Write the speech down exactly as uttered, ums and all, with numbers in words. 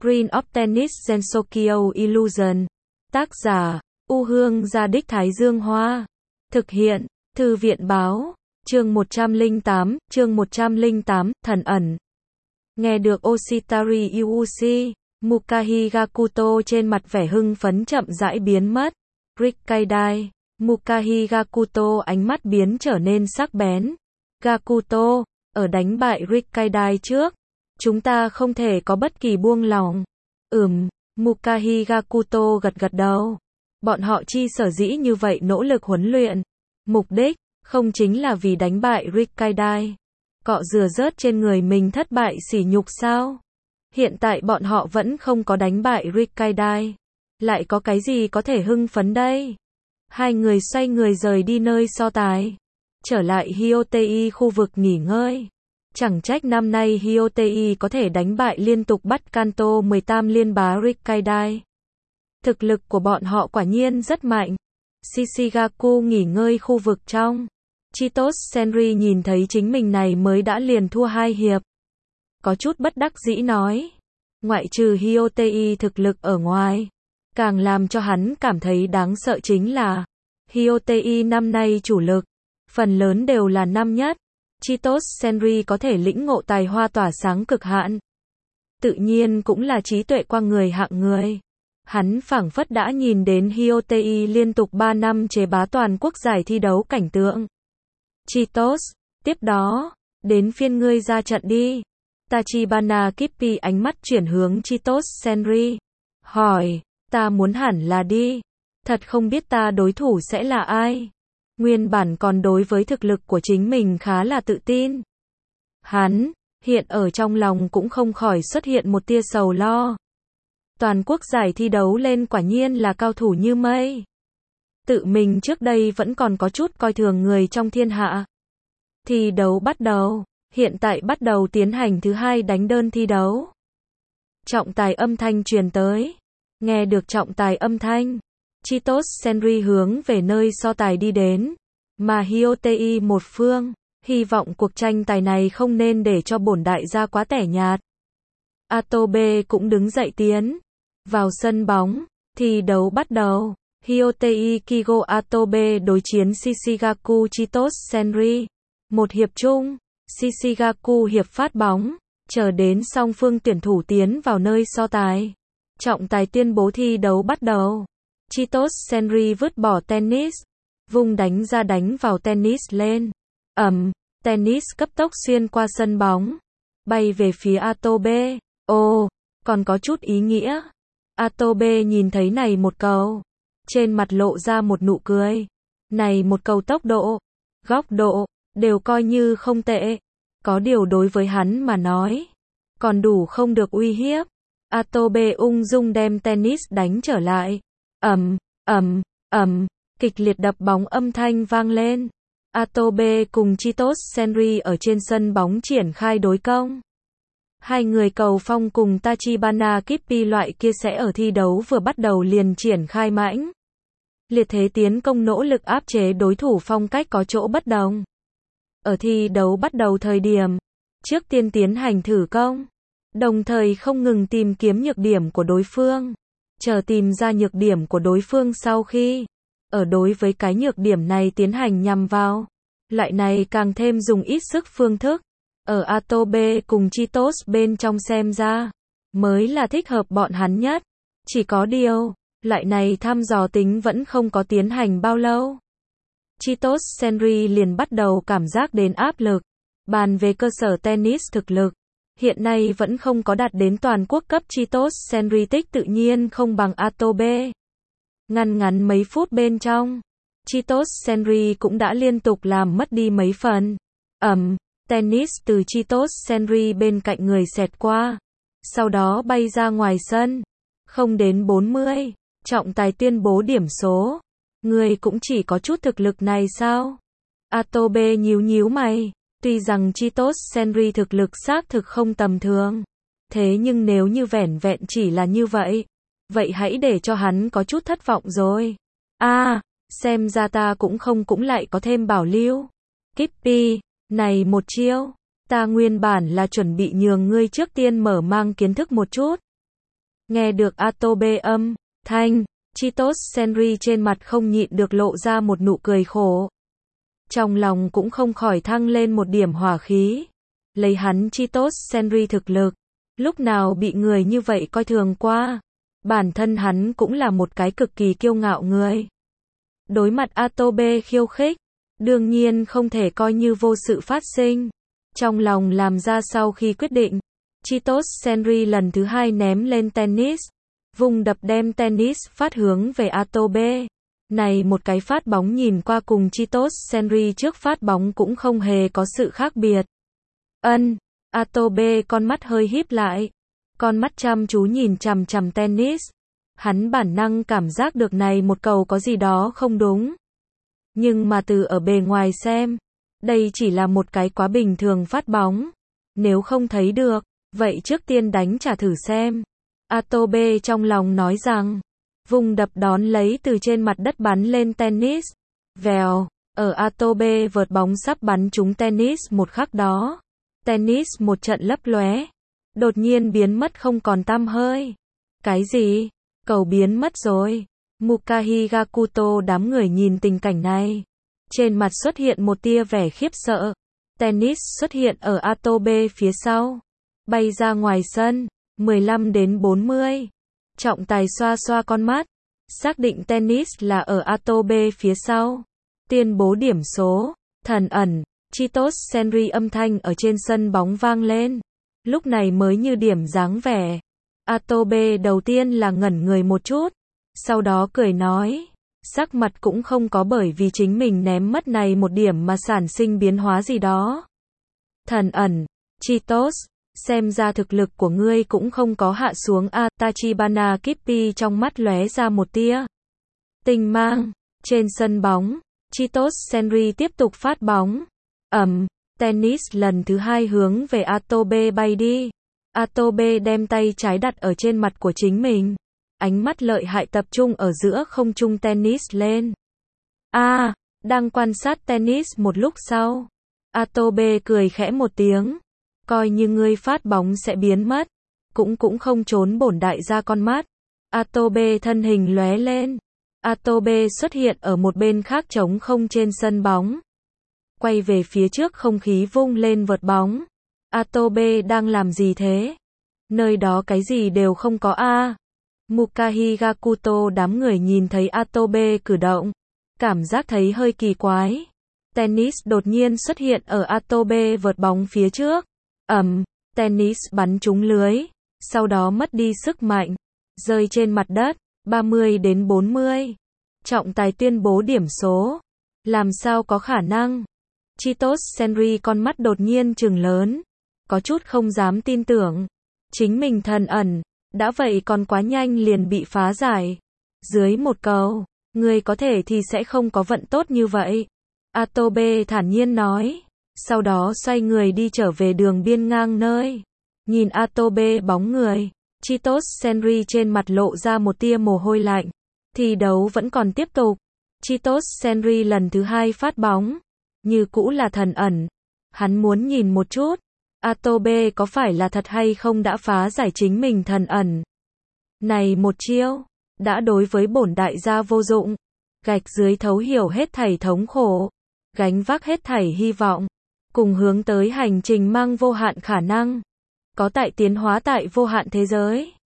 Green of Tennis Gensokyo Illusion. Tác giả, U Hương Gia Đích Thái Dương Hoa. Thực hiện, Thư viện Báo. Chương một trăm lẻ tám, chương một trăm lẻ tám, Thần ẩn. Nghe được Oshitari Yuushi, Mukahi Gakuto trên mặt vẻ hưng phấn chậm rãi biến mất. Rikkaidai, Mukahi Gakuto ánh mắt biến trở nên sắc bén. Gakuto, ở đánh bại Rikkaidai trước, chúng ta không thể có bất kỳ buông lỏng. Ừm, Mukahi Gakuto gật gật đầu. Bọn họ chi sở dĩ như vậy nỗ lực huấn luyện. Mục đích, không chính là vì đánh bại Rikkaidai. Cọ rửa rớt trên người mình thất bại sỉ nhục sao? Hiện tại bọn họ vẫn không có đánh bại Rikkaidai. Lại có cái gì có thể hưng phấn đây? Hai người xoay người rời đi nơi so tài. Trở lại Hyotei khu vực nghỉ ngơi. Chẳng trách năm nay Hyotei có thể đánh bại liên tục bắt Kanto mười tám liên bá Rikkaidai. Thực lực của bọn họ quả nhiên rất mạnh. Shishigaku nghỉ ngơi khu vực trong. Chitos Senri nhìn thấy chính mình này mới đã liền thua hai hiệp. Có chút bất đắc dĩ nói. Ngoại trừ Hyotei thực lực ở ngoài. Càng làm cho hắn cảm thấy đáng sợ chính là Hyotei năm nay chủ lực. Phần lớn đều là năm nhất. Chitos Senri có thể lĩnh ngộ tài hoa tỏa sáng cực hạn. Tự nhiên cũng là trí tuệ qua người hạng người. Hắn phảng phất đã nhìn đến Hyotei liên tục ba năm chế bá toàn quốc giải thi đấu cảnh tượng. Chitos, tiếp đó, đến phiên ngươi ra trận đi. Tachibana Kippi ánh mắt chuyển hướng Chitos Senri. Hỏi, ta muốn hẳn là đi. Thật không biết ta đối thủ sẽ là ai. Nguyên bản còn đối với thực lực của chính mình khá là tự tin. Hắn, hiện ở trong lòng cũng không khỏi xuất hiện một tia sầu lo. Toàn quốc giải thi đấu lên quả nhiên là cao thủ như mây. Tự mình trước đây vẫn còn có chút coi thường người trong thiên hạ. Thi đấu bắt đầu, hiện tại bắt đầu tiến hành thứ hai đánh đơn thi đấu. Trọng tài âm thanh truyền tới. Nghe được trọng tài âm thanh, Chitos Senri hướng về nơi so tài đi đến. Mà Hyotei một phương, hy vọng cuộc tranh tài này không nên để cho bổn đại gia quá tẻ nhạt. Atobe cũng đứng dậy tiến vào sân bóng, thi đấu bắt đầu. Hyotei Kigo Atobe đối chiến Shishigaku Chitos Senri. Một hiệp chung, Shishigaku hiệp phát bóng, chờ đến song phương tuyển thủ tiến vào nơi so tài. Trọng tài tuyên bố thi đấu bắt đầu. Chitos Senri vứt bỏ tennis, vung đánh ra đánh vào tennis lên. Ầm, tennis cấp tốc xuyên qua sân bóng, bay về phía Atobe. Ồ, còn có chút ý nghĩa. Atobe nhìn thấy này một cầu, trên mặt lộ ra một nụ cười. Này một cầu tốc độ, góc độ, đều coi như không tệ. Có điều đối với hắn mà nói, còn đủ không được uy hiếp. Atobe ung dung đem tennis đánh trở lại. Ầm, ầm, ầm, kịch liệt đập bóng âm thanh vang lên. Atobe cùng Chitos Senri ở trên sân bóng triển khai đối công. Hai người cầu phong cùng Tachibana Kippi loại kia sẽ ở thi đấu vừa bắt đầu liền triển khai mãnh liệt thế tiến công, nỗ lực áp chế đối thủ phong cách có chỗ bất đồng. Ở thi đấu bắt đầu thời điểm, trước tiên tiến hành thử công, đồng thời không ngừng tìm kiếm nhược điểm của đối phương. Chờ tìm ra nhược điểm của đối phương sau khi, ở đối với cái nhược điểm này tiến hành nhằm vào. Loại này càng thêm dùng ít sức phương thức. Ở Atobe cùng Chitos bên trong xem ra, mới là thích hợp bọn hắn nhất. Chỉ có điều, loại này thăm dò tính vẫn không có tiến hành bao lâu. Chitos Senri liền bắt đầu cảm giác đến áp lực. Bàn về cơ sở tennis thực lực, hiện nay vẫn không có đạt đến toàn quốc cấp. Chitos Senri tích tự nhiên không bằng Atobe. Ngăn ngắn mấy phút bên trong, Chitos Senri cũng đã liên tục làm mất đi mấy phần. Ầm, tennis từ Chitos Senri bên cạnh người xẹt qua, sau đó bay ra ngoài sân. Không đến bốn mươi, trọng tài tuyên bố điểm số. Người cũng chỉ có chút thực lực này sao? Atobe nhíu nhíu mày. Tuy rằng Chitos Senri thực lực xác thực không tầm thường, thế nhưng nếu như vẻn vẹn chỉ là như vậy, vậy hãy để cho hắn có chút thất vọng rồi. A, à, xem ra ta cũng không cũng lại có thêm bảo lưu. Kippi, này một chiêu, ta nguyên bản là chuẩn bị nhường ngươi trước tiên mở mang kiến thức một chút. Nghe được Atobe âm thanh, Chitos Senri trên mặt không nhịn được lộ ra một nụ cười khổ. Trong lòng cũng không khỏi thăng lên một điểm hỏa khí. Lấy hắn Chitos Senri thực lực, lúc nào bị người như vậy coi thường qua. Bản thân hắn cũng là một cái cực kỳ kiêu ngạo người. Đối mặt Atobe khiêu khích, đương nhiên không thể coi như vô sự phát sinh. Trong lòng làm ra sau khi quyết định, Chitos Senri lần thứ hai ném lên tennis, vùng đập đem tennis phát hướng về Atobe. Này một cái phát bóng nhìn qua cùng Chitos Senri trước phát bóng cũng không hề có sự khác biệt. Ân, Atobe con mắt hơi híp lại, con mắt chăm chú nhìn chằm chằm tennis. Hắn bản năng cảm giác được này một cầu có gì đó không đúng. Nhưng mà từ ở bề ngoài xem, đây chỉ là một cái quá bình thường phát bóng. Nếu không thấy được, vậy trước tiên đánh trả thử xem. Atobe trong lòng nói rằng, vùng đập đón lấy từ trên mặt đất bắn lên tennis. Vèo, ở Atobe vợt bóng sắp bắn trúng tennis một khắc đó. Tennis một trận lấp lóe, đột nhiên biến mất không còn tăm hơi. Cái gì? Cầu biến mất rồi. Mukahi Gakuto đám người nhìn tình cảnh này. Trên mặt xuất hiện một tia vẻ khiếp sợ. Tennis xuất hiện ở Atobe phía sau. Bay ra ngoài sân. mười lăm đến bốn mươi. Trọng tài xoa xoa con mắt. Xác định tennis là ở Atobe phía sau. Tuyên bố điểm số. Thần ẩn. Chitos Senri âm thanh ở trên sân bóng vang lên. Lúc này mới như điểm dáng vẻ. Atobe đầu tiên là ngẩn người một chút. Sau đó cười nói. Sắc mặt cũng không có bởi vì chính mình ném mất này một điểm mà sản sinh biến hóa gì đó. Thần ẩn. Chitos. Xem ra thực lực của ngươi cũng không có hạ xuống a. Tachibana Kippi trong mắt lóe ra một tia tinh mang. Trên sân bóng, Chitos Senri tiếp tục phát bóng. Ầm, tennis lần thứ hai hướng về Atobe bay đi. Atobe đem tay trái đặt ở trên mặt của chính mình. Ánh mắt lợi hại tập trung ở giữa không trung tennis lên. A, à, đang quan sát tennis một lúc sau. Atobe cười khẽ một tiếng. Coi như ngươi phát bóng sẽ biến mất. Cũng cũng không trốn bổn đại gia con mắt. Atobe thân hình lóe lên. Atobe xuất hiện ở một bên khác trống không trên sân bóng. Quay về phía trước không khí vung lên vợt bóng. Atobe đang làm gì thế? Nơi đó cái gì đều không có a. À. Mukahi Gakuto đám người nhìn thấy Atobe cử động. Cảm giác thấy hơi kỳ quái. Tennis đột nhiên xuất hiện ở Atobe vợt bóng phía trước. Ầm, tennis bắn trúng lưới. Sau đó mất đi sức mạnh. Rơi trên mặt đất. ba mươi đến bốn mươi. Trọng tài tuyên bố điểm số. Làm sao có khả năng? Chitos Senri con mắt đột nhiên trừng lớn. Có chút không dám tin tưởng. Chính mình thần ẩn. Đã vậy còn quá nhanh liền bị phá giải. Dưới một cầu. Người có thể thì sẽ không có vận tốt như vậy. Atobe thản nhiên nói. Sau đó xoay người đi trở về đường biên ngang nơi. Nhìn Atobe bóng người. Chitos Senri trên mặt lộ ra một tia mồ hôi lạnh. Thi đấu vẫn còn tiếp tục. Chitos Senri lần thứ hai phát bóng. Như cũ là thần ẩn. Hắn muốn nhìn một chút. Atobe có phải là thật hay không đã phá giải chính mình thần ẩn. Này một chiêu. Đã đối với bổn đại gia vô dụng. Gạch dưới thấu hiểu hết thảy thống khổ. Gánh vác hết thảy hy vọng. Cùng hướng tới hành trình mang vô hạn khả năng. Có tại tiến hóa tại vô hạn thế giới.